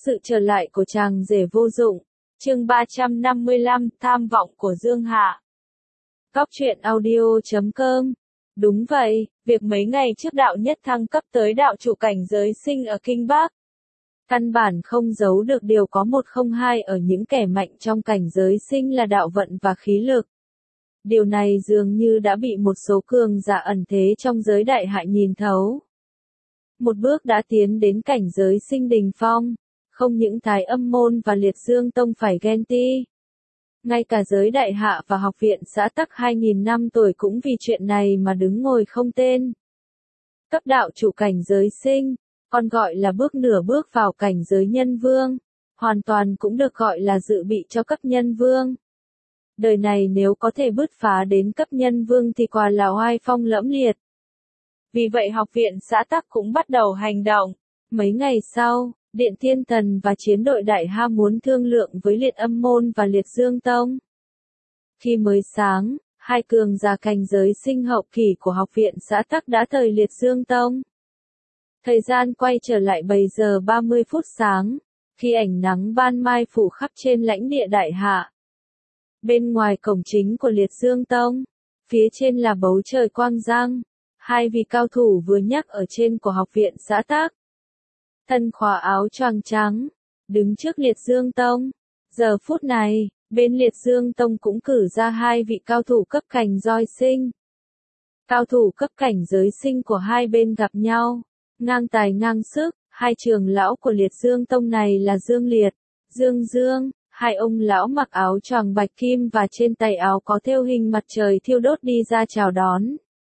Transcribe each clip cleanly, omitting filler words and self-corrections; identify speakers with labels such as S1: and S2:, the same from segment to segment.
S1: Sự trở lại của chàng rể vô dụng. Chương 355, tham vọng của Dương Hạ. Góc truyện audio.com. Đúng vậy, việc mấy ngày trước đạo nhất thăng cấp tới đạo chủ cảnh giới sinh ở Kinh Bắc. Căn bản không giấu được điều có một không hai ở những kẻ mạnh trong cảnh giới sinh là đạo vận và khí lực. Điều này dường như đã bị một số cường giả ẩn thế trong giới đại hạ nhìn thấu. Một bước đã tiến đến cảnh giới sinh đỉnh phong, không những Thái Âm môn và Liệt Dương tông phải ghen tị. Ngay cả giới đại hạ và học viện xã tắc 2000 năm tuổi cũng vì chuyện này mà đứng ngồi không tên. Cấp đạo chủ cảnh giới sinh, còn gọi là bước nửa bước vào cảnh giới nhân vương, hoàn toàn cũng được gọi là dự bị cho cấp nhân vương. Đời này nếu có thể bứt phá đến cấp nhân vương thì quả là oai phong lẫm liệt. Vì vậy học viện xã tắc cũng bắt đầu hành động. Mấy ngày sau, Điện Thiên Thần và chiến đội Đại Ha muốn thương lượng với Liệt Âm môn và Liệt Dương tông. Khi mới sáng, hai cường giả cảnh giới sinh hậu kỳ của học viện xã tắc đã tới Liệt Dương tông. Thời gian quay trở lại 7 giờ 30 phút sáng, khi ánh nắng ban mai phủ khắp trên lãnh địa Đại Hạ. Bên ngoài cổng chính của Liệt Dương tông, phía trên là bầu trời quang giang, hai vị cao thủ vừa nhắc ở trên của học viện xã tắc. Thân khóa áo choàng trắng, đứng trước Liệt Dương tông. Giờ phút này, bên Liệt Dương tông cũng cử ra hai vị cao thủ cấp cảnh roi sinh. Cao thủ cấp cảnh giới sinh của hai bên gặp nhau, ngang tài ngang sức. Hai trưởng lão của Liệt Dương tông này là Dương Liệt, Dương Dương. Hai ông lão mặc áo choàng bạch kim và trên tay áo có thêu hình mặt trời thiêu đốt đi ra chào đón.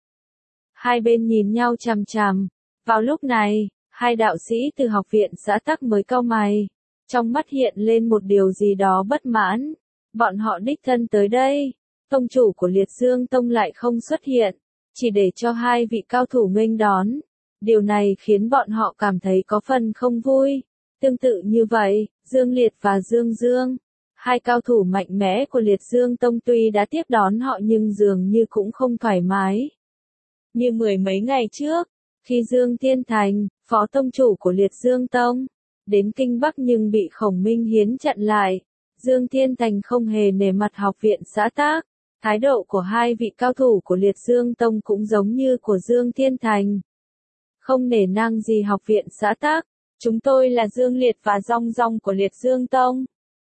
S1: Hai bên nhìn nhau chằm chằm. Vào lúc này, hai đạo sĩ từ học viện xã tắc mới cau mày. Trong mắt hiện lên một điều gì đó bất mãn. Bọn họ đích thân tới đây. Tông chủ của Liệt Dương tông lại không xuất hiện. Chỉ để cho hai vị cao thủ nghênh đón. Điều này khiến bọn họ cảm thấy có phần không vui. Tương tự như vậy, Dương Liệt và Dương Dương, hai cao thủ mạnh mẽ của Liệt Dương tông tuy đã tiếp đón họ nhưng dường như cũng không thoải mái. Như mười mấy ngày trước, khi Dương Thiên Thành, phó tông chủ của Liệt Dương tông, đến Kinh Bắc nhưng bị Khổng Minh Hiến chặn lại, Dương Thiên Thành không hề nể mặt học viện xã tắc. Thái độ của hai vị cao thủ của Liệt Dương tông cũng giống như của Dương Thiên Thành. Không nể nang gì học viện xã tắc, chúng tôi là Dương Liệt và Dong Dong của Liệt Dương tông.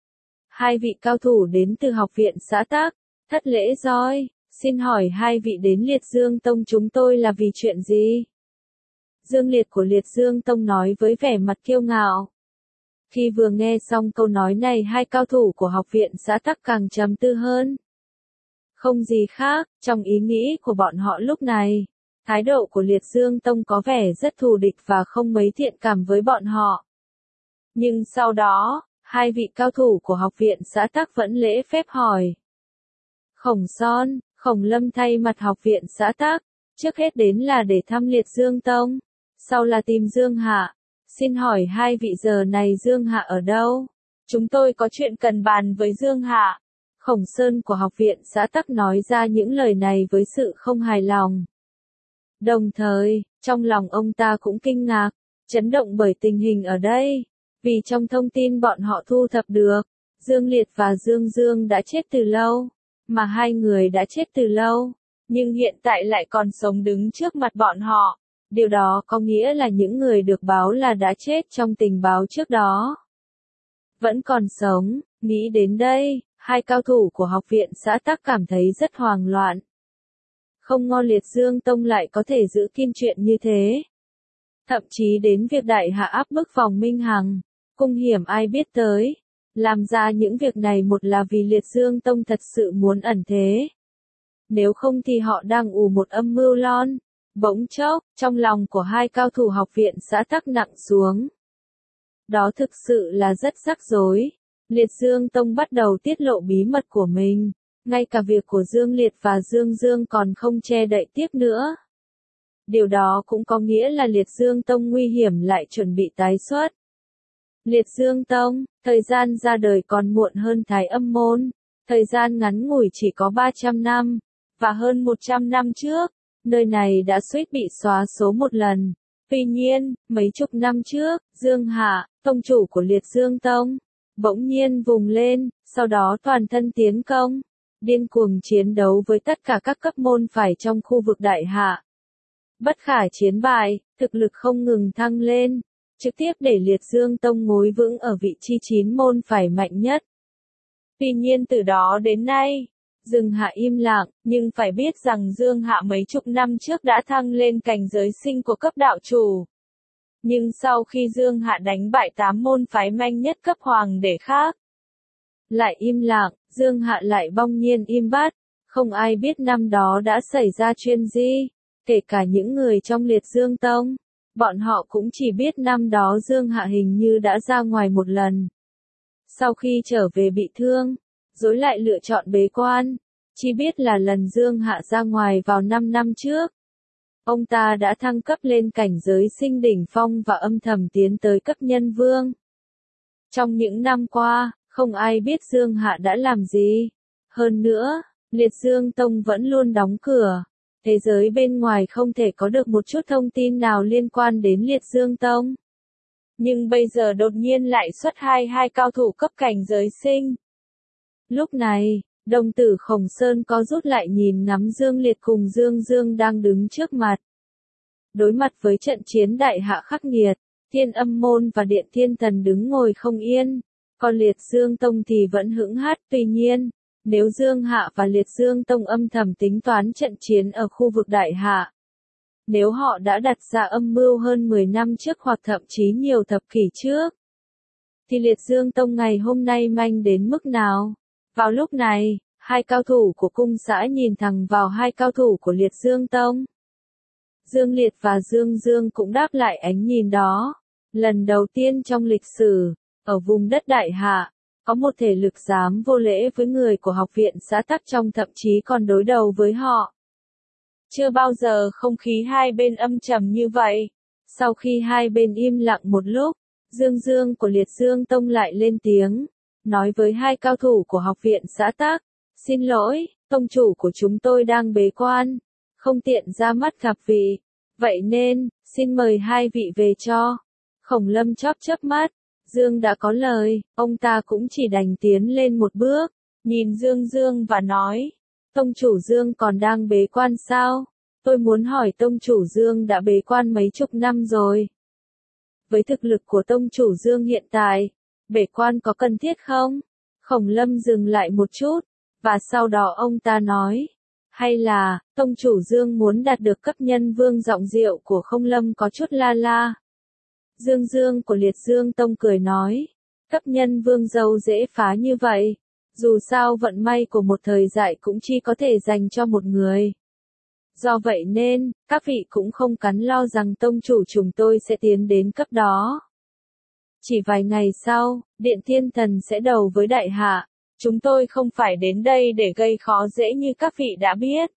S1: Hai vị cao thủ đến từ học viện xã tắc, thất lễ rồi, xin hỏi hai vị đến Liệt Dương tông chúng tôi là vì chuyện gì? Dương Liệt của Liệt Dương tông nói với vẻ mặt kiêu ngạo. Khi vừa nghe xong câu nói này hai cao thủ của học viện xã tắc càng trầm tư hơn. Không gì khác, trong ý nghĩ của bọn họ lúc này, thái độ của Liệt Dương tông có vẻ rất thù địch và không mấy thiện cảm với bọn họ. Nhưng sau đó, hai vị cao thủ của học viện xã tắc vẫn lễ phép hỏi. Khổng Son, Khổng Lâm thay mặt học viện xã tắc, trước hết đến là để thăm Liệt Dương tông, sau là tìm Dương Hạ. Xin hỏi hai vị giờ này Dương Hạ ở đâu? Chúng tôi có chuyện cần bàn với Dương Hạ. Khổng Sơn của học viện xã tắc nói ra những lời này với sự không hài lòng. Đồng thời, trong lòng ông ta cũng kinh ngạc, chấn động bởi tình hình ở đây. Vì trong thông tin bọn họ thu thập được, Dương Liệt và Dương Dương đã chết từ lâu, mà hai người đã chết từ lâu, nhưng hiện tại lại còn sống đứng trước mặt bọn họ. Điều đó có nghĩa là những người được báo là đã chết trong tình báo trước đó vẫn còn sống. Nghĩ đến đây, hai cao thủ của học viện xã tắc cảm thấy rất hoang loạn. Không ngờ Liệt Dương tông lại có thể giữ kiên chuyện như thế. Thậm chí đến việc đại hạ áp bức Vòng Minh Hằng, cung hiểm ai biết tới. Làm ra những việc này một là vì Liệt Dương tông thật sự muốn ẩn thế. Nếu không thì họ đang ủ một âm mưu lon. Bỗng chốc, trong lòng của hai cao thủ học viện xã tắc nặng xuống. Đó thực sự là rất rắc rối. Liệt Dương tông bắt đầu tiết lộ bí mật của mình. Ngay cả việc của Dương Liệt và Dương Dương còn không che đậy tiếp nữa. Điều đó cũng có nghĩa là Liệt Dương tông nguy hiểm lại chuẩn bị tái xuất. Liệt Dương tông, thời gian ra đời còn muộn hơn Thái Âm môn. Thời gian ngắn ngủi chỉ có 300 năm, và hơn 100 năm trước, nơi này đã suýt bị xóa số một lần. Tuy nhiên, mấy chục năm trước, Dương Hạ, tông chủ của Liệt Dương Tông, bỗng nhiên vùng lên, sau đó toàn thân tiến công, điên cuồng chiến đấu với tất cả các cấp môn phái trong khu vực Đại Hạ. Bất khả chiến bại, thực lực không ngừng thăng lên, trực tiếp để Liệt Dương Tông ngồi vững ở vị trí 9 môn phái mạnh nhất. Tuy nhiên từ đó đến nay, Dương Hạ im lặng, nhưng phải biết rằng Dương Hạ mấy chục năm trước đã thăng lên cảnh giới sinh của cấp đạo chủ. Nhưng sau khi Dương Hạ đánh bại 8 môn phái mạnh nhất cấp hoàng đế khác, lại im lặng, Dương Hạ lại bỗng nhiên im bặt, không ai biết năm đó đã xảy ra chuyện gì, kể cả những người trong Liệt Dương Tông, bọn họ cũng chỉ biết năm đó Dương Hạ hình như đã ra ngoài một lần. Sau khi trở về bị thương, rồi lại lựa chọn bế quan, chỉ biết là lần Dương Hạ ra ngoài vào 5 năm trước. Ông ta đã thăng cấp lên cảnh giới sinh đỉnh phong và âm thầm tiến tới cấp nhân vương. Trong những năm qua, không ai biết Dương Hạ đã làm gì. Hơn nữa, Liệt Dương Tông vẫn luôn đóng cửa. Thế giới bên ngoài không thể có được một chút thông tin nào liên quan đến Liệt Dương Tông. Nhưng bây giờ đột nhiên lại xuất hai cao thủ cấp cảnh giới sinh. Lúc này, đồng tử Khổng Sơn có rút lại nhìn ngắm Dương Liệt cùng Dương Dương đang đứng trước mặt. Đối mặt với trận chiến Đại Hạ khắc nghiệt, Thiên Âm Môn và Điện Thiên Thần đứng ngồi không yên, còn Liệt Dương Tông thì vẫn hững hát. Tuy nhiên, nếu Dương Hạ và Liệt Dương Tông âm thầm tính toán trận chiến ở khu vực Đại Hạ, nếu họ đã đặt ra âm mưu hơn 10 năm trước hoặc thậm chí nhiều thập kỷ trước, thì Liệt Dương Tông ngày hôm nay manh đến mức nào? Vào lúc này, hai cao thủ của cung xã nhìn thẳng vào hai cao thủ của Liệt Dương Tông. Dương Liệt và Dương Dương cũng đáp lại ánh nhìn đó. Lần đầu tiên trong lịch sử, ở vùng đất Đại Hạ, có một thể lực dám vô lễ với người của học viện xã Tắc Trong, thậm chí còn đối đầu với họ. Chưa bao giờ không khí hai bên âm trầm như vậy. Sau khi hai bên im lặng một lúc, Dương Dương của Liệt Dương Tông lại lên tiếng, nói với hai cao thủ của học viện xã Tắc, xin lỗi, tông chủ của chúng tôi đang bế quan, không tiện ra mắt gặp vị, vậy nên, xin mời hai vị về cho. Khổng Lâm chớp chớp mắt, Dương đã có lời, ông ta cũng chỉ đành tiến lên một bước, nhìn Dương Dương và nói, tông chủ Dương còn đang bế quan sao? Tôi muốn hỏi tông chủ Dương đã bế quan mấy chục năm rồi. Với thực lực của tông chủ Dương hiện tại, bế quan có cần thiết không? Khổng Lâm dừng lại một chút, và sau đó ông ta nói, hay là, tông chủ Dương muốn đạt được cấp nhân vương? Giọng điệu của Khổng Lâm có chút la la. Dương Dương của Liệt Dương Tông cười nói, cấp nhân vương dâu dễ phá như vậy, dù sao vận may của một thời đại cũng chỉ có thể dành cho một người. Do vậy nên, các vị cũng không cắn lo rằng tông chủ chúng tôi sẽ tiến đến cấp đó. Chỉ vài ngày sau, Điện Thiên Thần sẽ đầu với Đại Hạ. Chúng tôi không phải đến đây để gây khó dễ như các vị đã biết.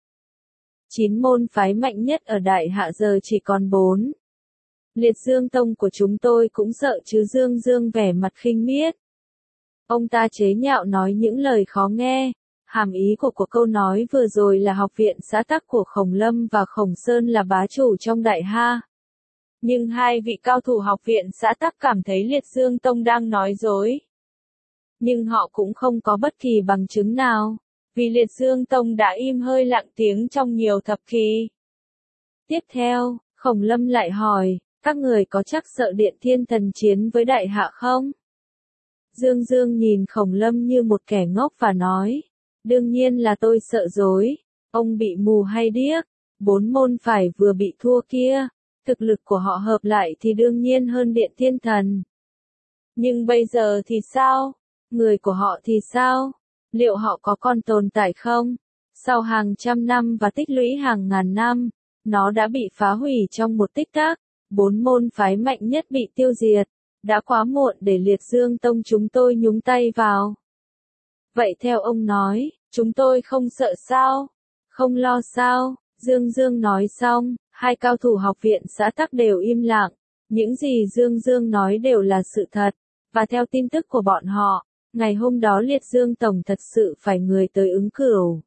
S1: 9 môn phái mạnh nhất ở Đại Hạ giờ chỉ còn 4. Liệt Dương Tông của chúng tôi cũng sợ chứ? Dương Dương vẻ mặt khinh miết. Ông ta chế nhạo nói những lời khó nghe. Hàm ý của câu nói vừa rồi là học viện xã Tắc của Khổng Lâm và Khổng Sơn là bá chủ trong Đại Hạ. Nhưng hai vị cao thủ học viện xã Tắc cảm thấy Liệt Dương Tông đang nói dối. Nhưng họ cũng không có bất kỳ bằng chứng nào, vì Liệt Dương Tông đã im hơi lặng tiếng trong nhiều thập kỷ. Tiếp theo, Khổng Lâm lại hỏi, các người có chắc sợ Điện Thiên Thần chiến với Đại Hạ không? Dương Dương nhìn Khổng Lâm như một kẻ ngốc và nói, đương nhiên là tôi sợ rồi, ông bị mù hay điếc, 4 môn phái vừa bị thua kia, thực lực của họ hợp lại thì đương nhiên hơn Điện Thiên Thần. Nhưng bây giờ thì sao? Người của họ thì sao? Liệu họ có còn tồn tại không? Sau hàng trăm năm và tích lũy hàng ngàn năm, nó đã bị phá hủy trong một tích tắc, 4 môn phái mạnh nhất bị tiêu diệt, đã quá muộn để Liệt Dương Tông chúng tôi nhúng tay vào. Vậy theo ông nói, chúng tôi không sợ sao? Không lo sao? Dương Dương nói xong, hai cao thủ học viện xã Tắc đều im lặng. Những gì Dương Dương nói đều là sự thật, và theo tin tức của bọn họ, ngày hôm đó Liệt Dương Tổng thật sự phải người tới ứng cửu.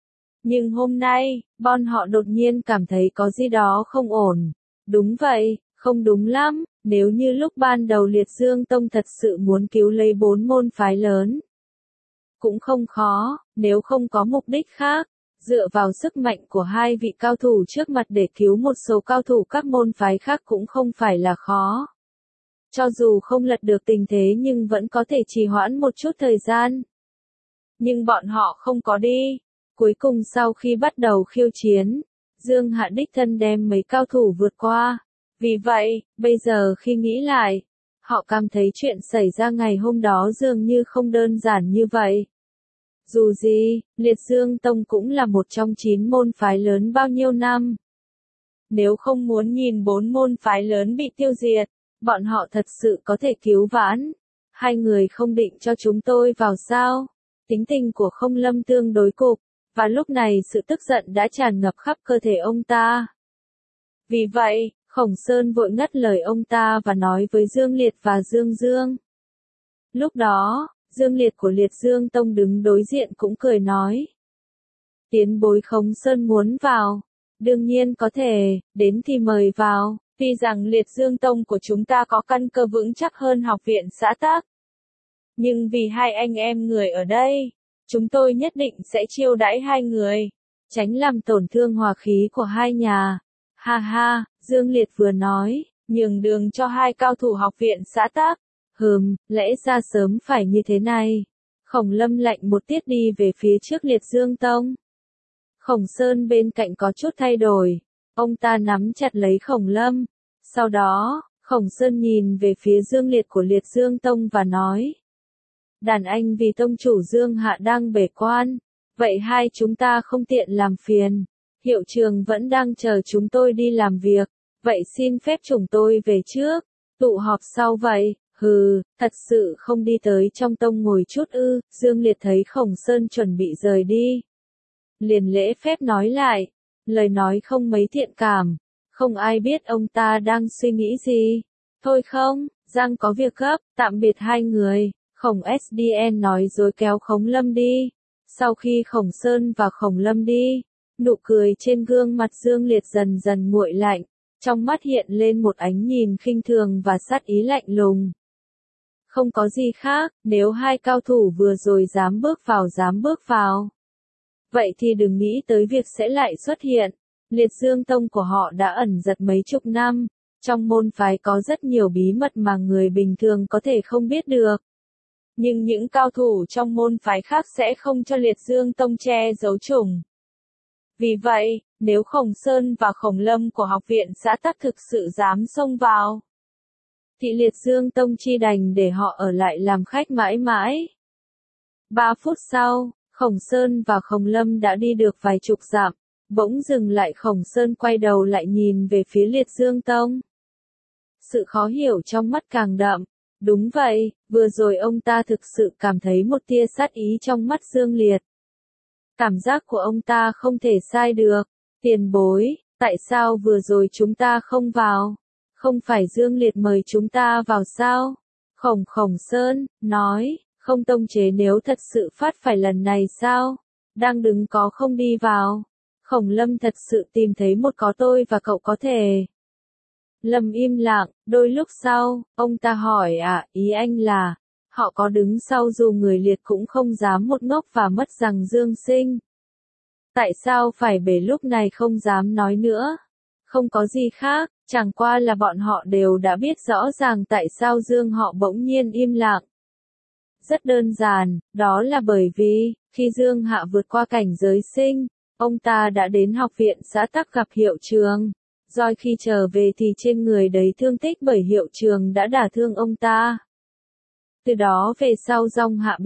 S1: Nhưng hôm nay, bọn họ đột nhiên cảm thấy có gì đó không ổn. Đúng vậy, Không đúng lắm, nếu như lúc ban đầu Liệt Dương Tông thật sự muốn cứu lấy 4 môn phái lớn. Cũng không khó, nếu không có mục đích khác. Dựa vào sức mạnh của hai vị cao thủ trước mặt để cứu một số cao thủ các môn phái khác cũng không phải là khó. Cho dù không lật được tình thế nhưng vẫn có thể trì hoãn một chút thời gian. Nhưng bọn họ không có đi. Cuối cùng sau khi bắt đầu khiêu chiến, Dương Hạ đích thân đem mấy cao thủ vượt qua. Vì vậy, bây giờ khi nghĩ lại, họ cảm thấy chuyện xảy ra ngày hôm đó dường như không đơn giản như vậy. Dù gì, Liệt Dương Tông cũng là một trong 9 môn phái lớn bao nhiêu năm. Nếu không muốn nhìn 4 môn phái lớn bị tiêu diệt, bọn họ thật sự có thể cứu vãn. Hai người không định cho chúng tôi vào sao? Tính tình của Không Lâm tương đối cục, và lúc này sự tức giận đã tràn ngập khắp cơ thể ông ta. Vì vậy, Khổng Sơn vội ngắt lời ông ta và nói với Dương Liệt và Dương Dương. Lúc đó, Dương Liệt của Liệt Dương Tông đứng đối diện cũng cười nói. Tiền bối Khổng Sơn muốn vào. Đương nhiên có thể, đến thì mời vào. Tuy rằng Liệt Dương Tông của chúng ta có căn cơ vững chắc hơn học viện xã Tắc. Nhưng vì hai anh em người ở đây, chúng tôi nhất định sẽ chiêu đãi hai người, tránh làm tổn thương hòa khí của hai nhà. Ha ha, Dương Liệt vừa nói, nhường đường cho hai cao thủ học viện xã Tắc. Lẽ ra sớm phải như thế này. Khổng Lâm lạnh một tiết đi về phía trước Liệt Dương Tông. Khổng Sơn bên cạnh có chút thay đổi. Ông ta nắm chặt lấy Khổng Lâm. Sau đó, Khổng Sơn nhìn về phía Dương Liệt của Liệt Dương Tông và nói. Đàn anh vì tông chủ Dương Hạ đang bế quan. Vậy hai chúng ta không tiện làm phiền. Hiệu trường vẫn đang chờ chúng tôi đi làm việc. Vậy xin phép chúng tôi về trước. Tụ họp sau vậy. Thật sự không đi tới trong tông ngồi chút ư? Dương Liệt thấy Khổng Sơn chuẩn bị rời đi. Liền lễ phép nói lại. Lời nói không mấy thiện cảm. Không ai biết ông ta đang suy nghĩ gì. Thôi không, Giang có việc gấp, tạm biệt hai người. Khổng SDN nói rồi kéo Khổng Lâm đi. Sau khi Khổng Sơn và Khổng Lâm đi, nụ cười trên gương mặt Dương Liệt dần dần nguội lạnh. Trong mắt hiện lên một ánh nhìn khinh thường và sát ý lạnh lùng. Không có gì khác, nếu hai cao thủ vừa rồi dám bước vào. Vậy thì đừng nghĩ tới việc sẽ lại xuất hiện. Liệt Dương Tông của họ đã ẩn giật mấy chục năm. Trong môn phái có rất nhiều bí mật mà người bình thường có thể không biết được. Nhưng những cao thủ trong môn phái khác sẽ không cho Liệt Dương Tông che giấu chủng. Vì vậy, nếu Khổng Sơn và Khổng Lâm của học viện xã Tắc thực sự dám xông vào, thì Liệt Dương Tông chi đành để họ ở lại làm khách mãi mãi. 3 phút sau, Khổng Sơn và Khổng Lâm đã đi được vài chục dặm, bỗng dừng lại. Khổng Sơn quay đầu lại nhìn về phía Liệt Dương Tông. Sự khó hiểu trong mắt càng đậm. Đúng vậy, vừa rồi ông ta thực sự cảm thấy một tia sát ý trong mắt Dương Liệt. Cảm giác của ông ta không thể sai được. Tiền bối, tại sao vừa rồi chúng ta không vào? Không phải Dương Liệt mời chúng ta vào sao? Khổng Sơn nói, không tông chế nếu thật sự phát phải lần này sao? Đang đứng có không đi vào. Khổng Lâm thật sự tìm thấy một có tôi và cậu có thể. Lâm im lặng, đôi lúc sau, ông ta hỏi ý anh là, họ có đứng sau dù người liệt cũng không dám một ngốc và mất rằng Dương Sinh. Tại sao phải bể lúc này không dám nói nữa? Không có gì khác, chẳng qua là bọn họ đều đã biết rõ ràng tại sao Dương họ bỗng nhiên im lặng. Rất đơn giản, đó là bởi vì, khi Dương Hạ vượt qua cảnh giới sinh, ông ta đã đến học viện xã Tắc gặp hiệu trường. Rồi khi trở về thì trên người đầy thương tích bởi hiệu trường đã đả thương ông ta. Từ đó về sau Dòng Hạ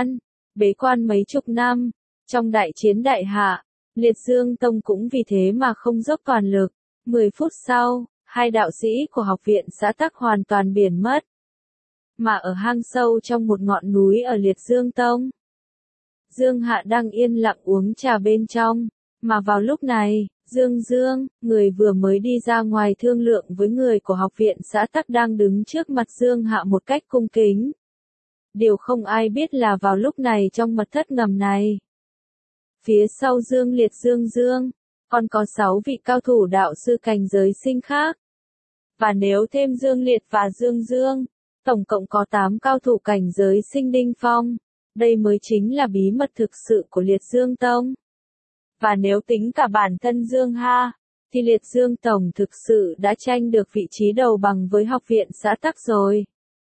S1: bế quan mấy chục năm. Trong đại chiến đại hạ, Liệt Dương Tông cũng vì thế mà không dốc toàn lực. 10 phút sau, hai đạo sĩ của học viện xã Tắc hoàn toàn biến mất. Mà ở hang sâu trong một ngọn núi ở Liệt Dương Tông, Dương Hạ đang yên lặng uống trà bên trong. Mà vào lúc này, Dương, người vừa mới đi ra ngoài thương lượng với người của học viện xã Tắc đang đứng trước mặt Dương Hạ một cách cung kính. Điều không ai biết là vào lúc này trong mật thất ngầm này, phía sau Dương Liệt Dương, còn có 6 vị cao thủ đạo sư cảnh giới sinh khác. Và nếu thêm Dương Liệt và Dương Dương, tổng cộng có 8 cao thủ cảnh giới sinh đinh phong. Đây mới chính là bí mật thực sự của Liệt Dương Tông. Và nếu tính cả bản thân Dương Ha, thì Liệt Dương Tổng thực sự đã tranh được vị trí đầu bằng với học viện xã Tắc rồi.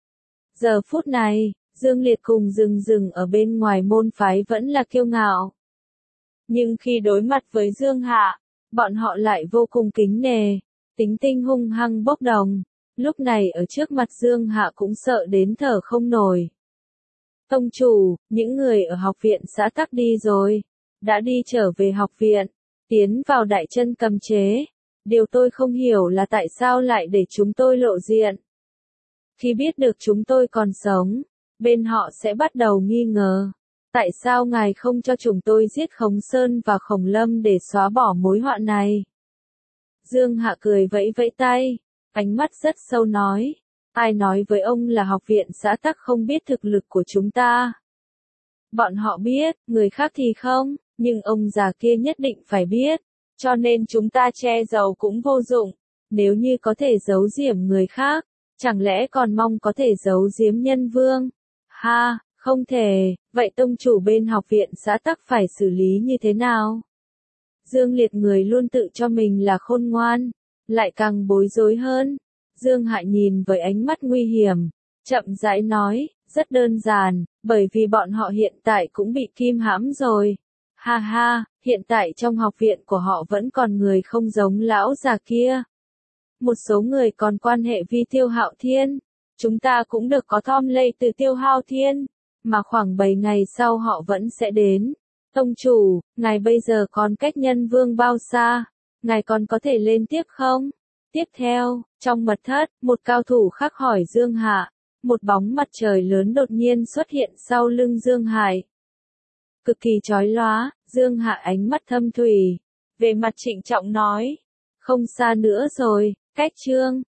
S1: Giờ phút này, Dương Liệt cùng Dương Dương ở bên ngoài môn phái vẫn là kiêu ngạo. Nhưng khi đối mặt với Dương Hạ, bọn họ lại vô cùng kính nề, tính tinh hung hăng bốc đồng. Lúc này ở trước mặt Dương Hạ cũng sợ đến thở không nổi. Tông chủ, những người ở học viện xã Tắc đi rồi, đã đi trở về học viện, tiến vào đại chân cầm chế. Điều tôi không hiểu là tại sao lại để chúng tôi lộ diện. Khi biết được chúng tôi còn sống, bên họ sẽ bắt đầu nghi ngờ. Tại sao ngài không cho chúng tôi giết Khổng Sơn và Khổng Lâm để xóa bỏ mối họa này? Dương Hạ cười vẫy vẫy tay, ánh mắt rất sâu nói. Ai nói với ông là học viện xã Tắc không biết thực lực của chúng ta? Bọn họ biết, người khác thì không, nhưng ông già kia nhất định phải biết. Cho nên chúng ta che giấu cũng vô dụng. Nếu như có thể giấu giếm người khác, chẳng lẽ còn mong có thể giấu giếm nhân vương? Ha, không thể, vậy tông chủ bên học viện xã Tắc phải xử lý như thế nào? Dương Liệt người luôn tự cho mình là khôn ngoan, lại càng bối rối hơn. Dương Hạ nhìn với ánh mắt nguy hiểm, chậm rãi nói, rất đơn giản, bởi vì bọn họ hiện tại cũng bị kim hãm rồi. Ha ha, hiện tại trong học viện của họ vẫn còn người không giống lão già kia. Một số người còn quan hệ vi Tiêu Hạo Thiên. Chúng ta cũng được có thom lây từ Tiêu Hạo Thiên, mà khoảng 7 ngày sau họ vẫn sẽ đến. Tông chủ, ngài bây giờ còn cách nhân vương bao xa? Ngài còn có thể lên tiếp không? Tiếp theo, trong mật thất, một cao thủ khác hỏi Dương Hạ. Một bóng mặt trời lớn đột nhiên xuất hiện sau lưng Dương Hải. Cực kỳ chói lóa, Dương Hạ ánh mắt thâm thủy. Về mặt trịnh trọng nói. Không xa nữa rồi, cách chương